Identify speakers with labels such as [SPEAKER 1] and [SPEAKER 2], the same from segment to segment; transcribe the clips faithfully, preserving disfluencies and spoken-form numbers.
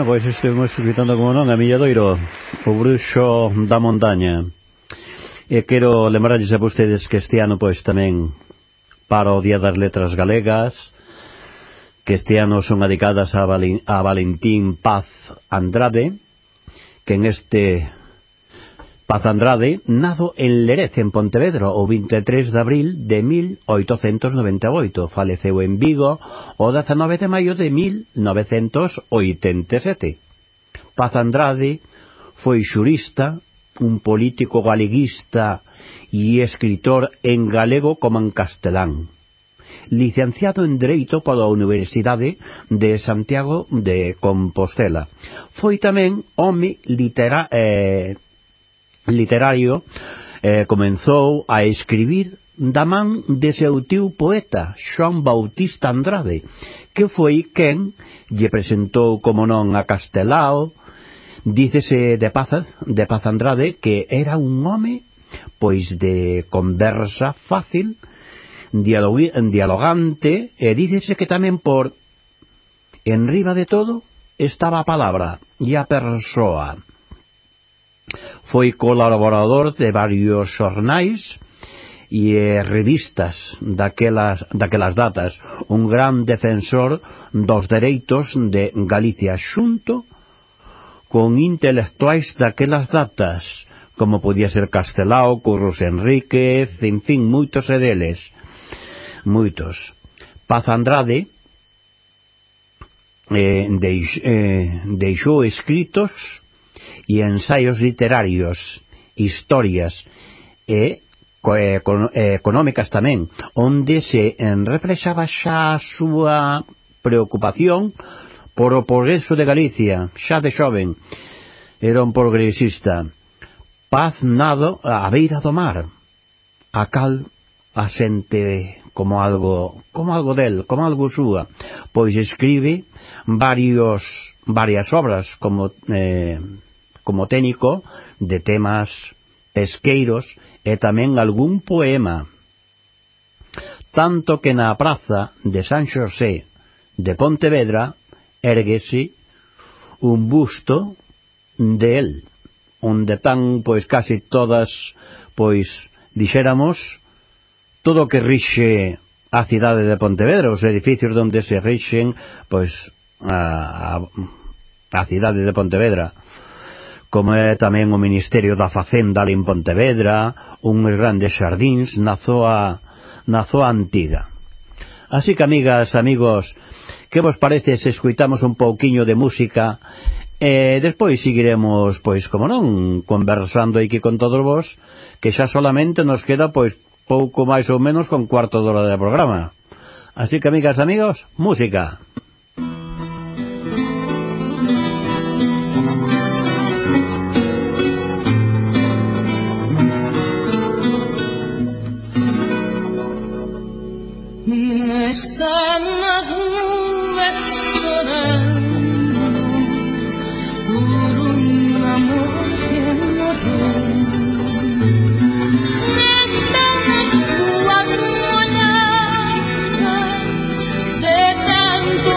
[SPEAKER 1] pois estivemos escutando, como non, a Milladoiro, o bruxo da montaña. E quero lembrarlles a vostedes que este ano, pois, tamén para o Día das Letras Galegas, que este ano son dedicadas a, Valin, a Valentín Paz Andrade, que en este Paz Andrade nado en Lerez, en Pontevedra, o vinte e tres de abril de mil oitocentos noventa e oito. Faleceu en Vigo o dezanove de maio de mil novecentos oitenta e sete. Paz Andrade foi xurista, un político galeguista e escritor en galego como en castelán. Licenciado en Dereito pola Universidade de Santiago de Compostela. Foi tamén home litera, eh, literario, eh, comenzou a escribir da man de seu tío poeta, Xoán Bautista Andrade, que foi quen lle presentou, como non, a Castelao. Dícese de Paz, de Paz Andrade que era un home pois de conversa fácil, dialogante, e dícese que tamén por enriba de todo estaba a palabra e a persoa. Foi colaborador de varios xornais e revistas daquelas, daquelas datas, un gran defensor dos dereitos de Galicia, xunto con intelectuais daquelas datas, como podía ser Castelao, Curros Enríquez, en fin, moitos e deles, moitos. Paz Andrade eh, deix, eh, deixou escritos e ensaios literarios, historias e económicas tamén, onde se reflexaba xa a súa preocupación por o progreso de Galicia. Xa de xoven era un progresista. Paz nado a beira do mar, a cal a xente como algo como algo del, como algo súa, pois escribe varios varias obras como eh, como técnico de temas pesqueiros e tamén algún poema, tanto que na praza de San Xosé de Pontevedra erguese un busto de él, onde están pois casi todas, pois dixéramos, todo o que rixe a cidade de Pontevedra, os edificios onde se rixen pois a, a, a cidade de Pontevedra, como é tamén o Ministerio da Facenda ali en Pontevedra, uns grandes xardíns na zoa, na zoa antiga. Así que, amigas, amigos, que vos parece se escuitamos un pouquiño de música e despois seguiremos, pois, como non, conversando aquí con todos vos, que xa solamente nos queda, pois, pouco máis ou menos con cuarto de hora de programa. Así que, amigas, amigos, música.
[SPEAKER 2] Están las nubes llorando por un amor que morró. Están las púas molladas de tanto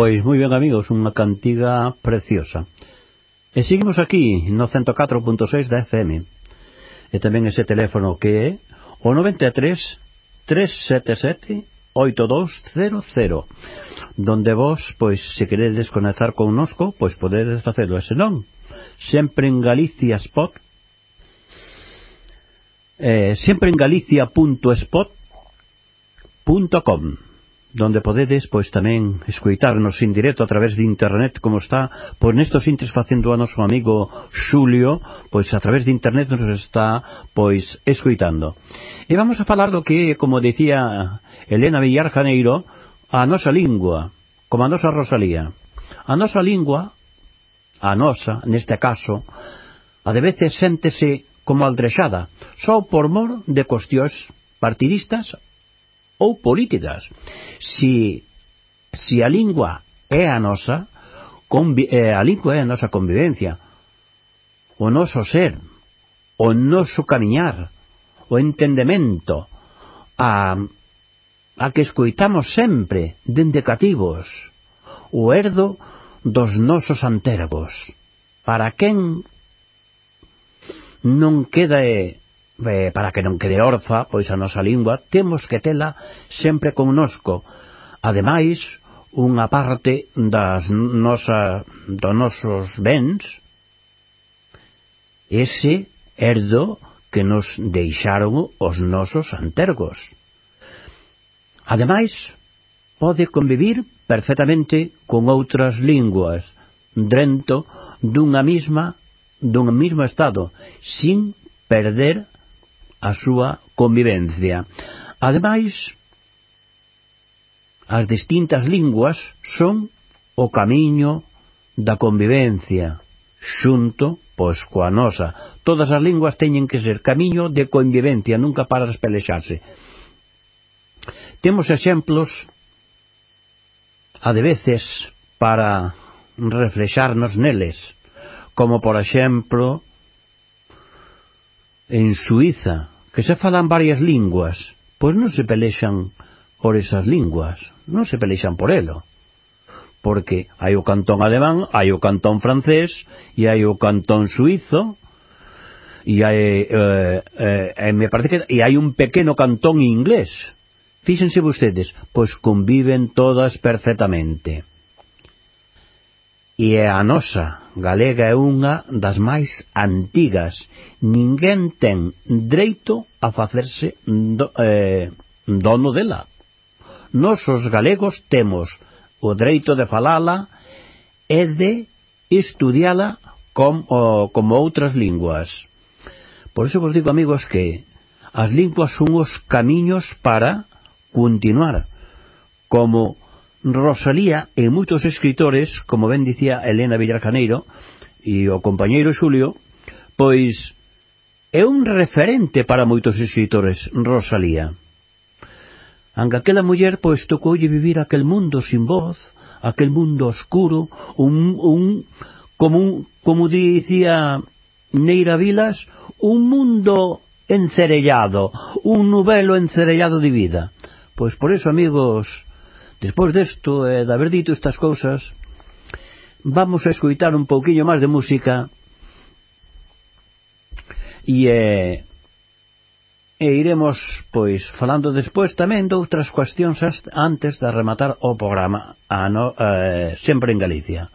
[SPEAKER 1] Pois moi ben, amigos, unha cantiga preciosa. E seguimos aquí no ciento catro punto seis da F M. E tamén ese teléfono que é o noventa e tres, tres sete sete, oito dous cero cero, donde vos, pois, se queredes conectar connosco, pois podedes facelo. E se non, sempre en Galicia Spot, eh, sempre en galicia punto spot punto com, donde podedes, pois, tamén escoitarnos en directo a través de internet, como está, pois, nestos intres facendo a noso amigo Xulio, pois, a través de internet nos está, pois, escoitando. E vamos a falar do que, como dicía Elena Villar Janeiro, a nosa lingua, como a nosa Rosalía. A nosa lingua, a nosa, neste caso, a de veces séntese como aldrexada, só por mor de cuestións partidistas ou políticas. Si, si a lingua é a nosa, convi, eh, a lingua é a nosa convivencia, o noso ser, o noso camiñar, o entendemento, a, a que escoitamos sempre dende cativos, o herdo dos nosos antérgos. Para quen non queda eh, Eh, para que non quede orfa, pois a nosa lingua temos que tela sempre connosco. Ademais, unha parte das nosa, dos nosos bens, ese herdo que nos deixaron os nosos antergos. Ademais, pode convivir perfectamente con outras linguas dentro dunha mesma dun mesmo estado, sin perder a súa convivencia. Ademais, as distintas linguas son o camiño da convivencia, xunto, pois, coa nosa. Todas as linguas teñen que ser camiño de convivencia, nunca para espelexarse. Temos exemplos, a de veces, para reflexarnos neles, como, por exemplo, en Suiza, que se falan varias linguas, pois non se pelexan por esas linguas, non se pelexan por elo, porque hai o cantón alemán, hai o cantón francés, e hai o cantón suizo, e hai, eh, eh, me parece que e hai un pequeno cantón inglés. Fíxense vostedes, pois conviven todas perfectamente. E a nosa galega é unha das máis antigas. Ninguén ten dereito a facerse do, eh, dono dela. Nos os galegos temos o dereito de falala e de estudiala como, como outras linguas. Por iso vos digo, amigos, que as linguas son os camiños para continuar, como Rosalía e moitos escritores, como ben dicía Elena Villar Janeiro e o compañeiro Xulio, pois é un referente para moitos escritores, Rosalía. Aunque aquela muller, pois, tocoulle vivir aquel mundo sin voz, aquel mundo oscuro, un, un, como, un, como dicía Neira Vilas, un mundo encerellado, un nubelo encerellado de vida. Pois por eso, amigos, despois desto, eh, de haber dito estas cousas, vamos a escoitar un pouquiño máis de música e, eh, e iremos, pois, falando despois tamén de outras cuestións antes de rematar o programa a no, eh, sempre en Galicia.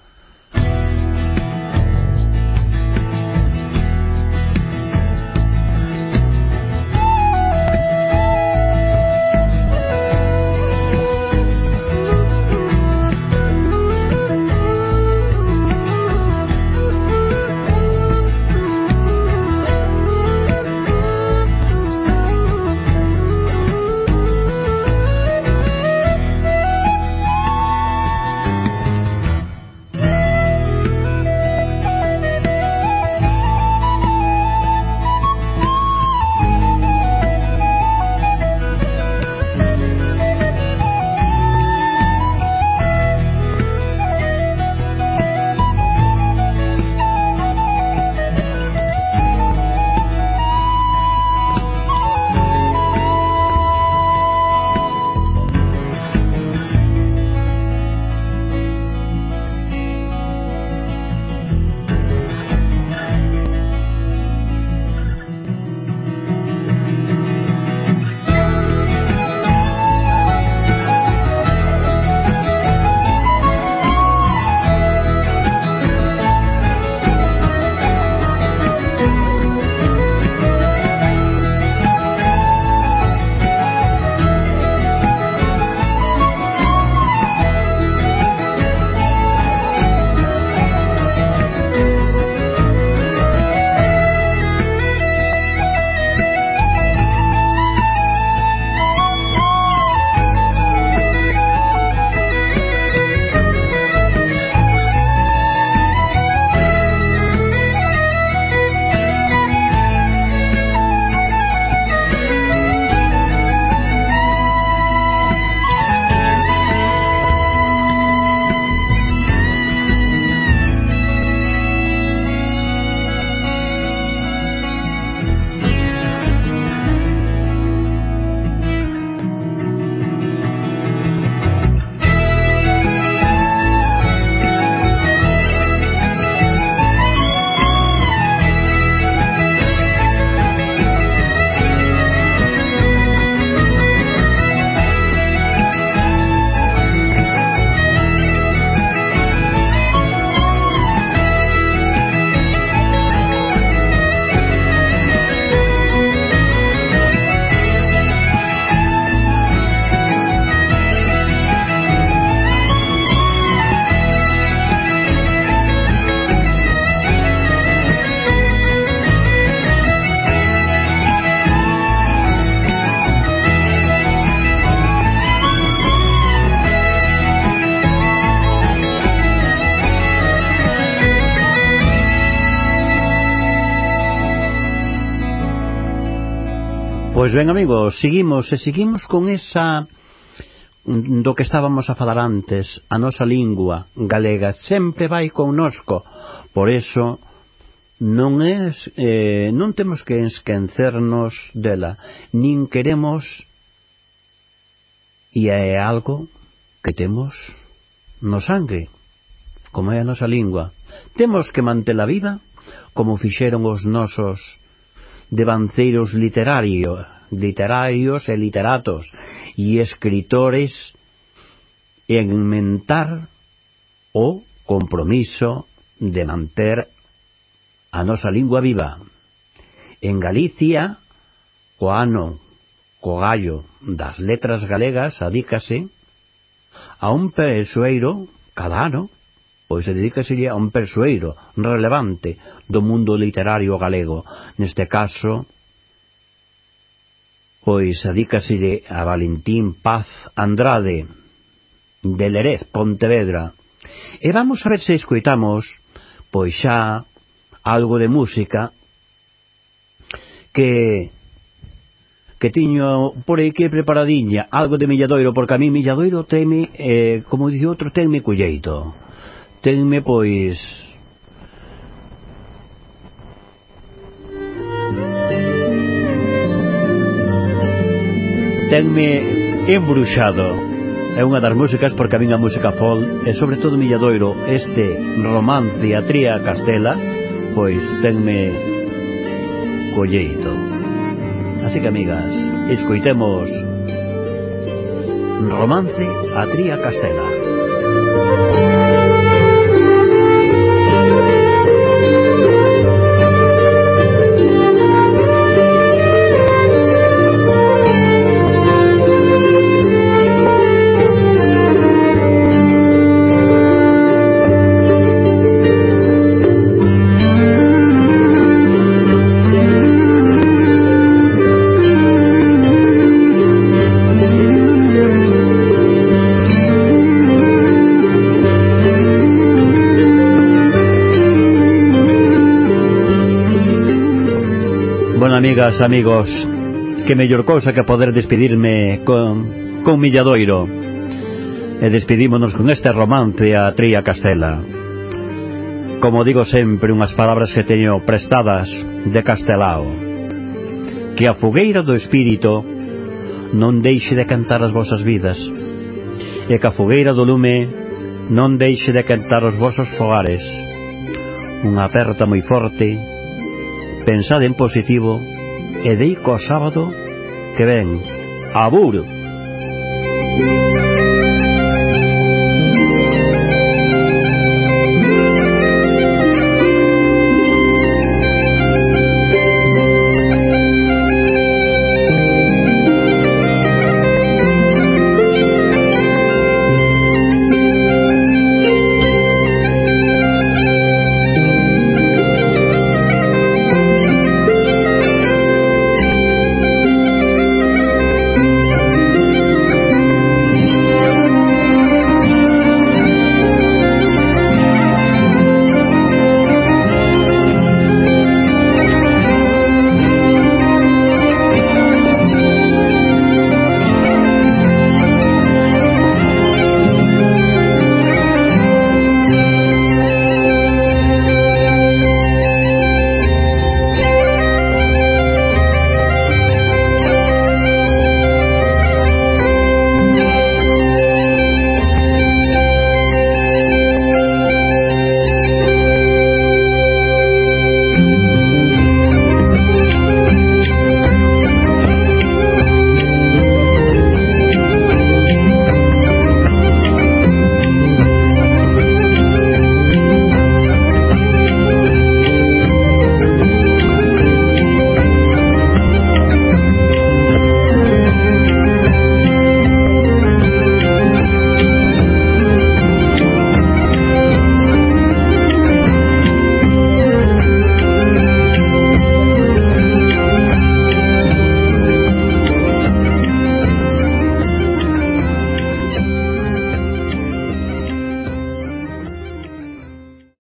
[SPEAKER 1] Pois ben, amigos, seguimos e seguimos con esa do que estábamos a falar antes. A nosa lingua galega sempre vai connosco. Por eso non é eh, non temos que esquecernos dela, nin queremos, e é algo que temos no sangue, como é a nosa lingua. Temos que mantela viva, como fixeron os nosos devanceiros literarios, literarios e literatos e escritores, en mentar o compromiso de manter a nosa lingua viva. En Galicia, o ano co gallo das letras galegas adícase a un persoeiro cada ano, pois se dedícaselle a un persoeiro relevante do mundo literario galego. Neste caso, pois adícaselle a Valentín Paz Andrade, de Lerez, Pontevedra. E vamos a ver se escoitamos, pois xa, algo de música que que tiño por aí que preparadiña, algo de Milladoiro, porque a mí Milladoiro teme, eh, como dice outro, tenme culleito. Tenme, pois... Tenme embruxado. É unha das músicas, porque a min a música folk, e sobre todo Milladoiro, este romance a Tría Castela, pois tenme colleito. Así que, amigas, escoitemos Romance a Tría Castela. Amigas, amigos, que mellor cousa que poder despedirme con, con Milladoiro. E despedímonos con este romance a Tría Castela. Como digo sempre, unhas palabras que teño prestadas de Castelao: que a fogueira do espírito non deixe de cantar as vosas vidas, e que a fogueira do lume non deixe de cantar os vosos fogares. Unha aperta moi forte, pensade en positivo e dei co sábado que ven. Abur!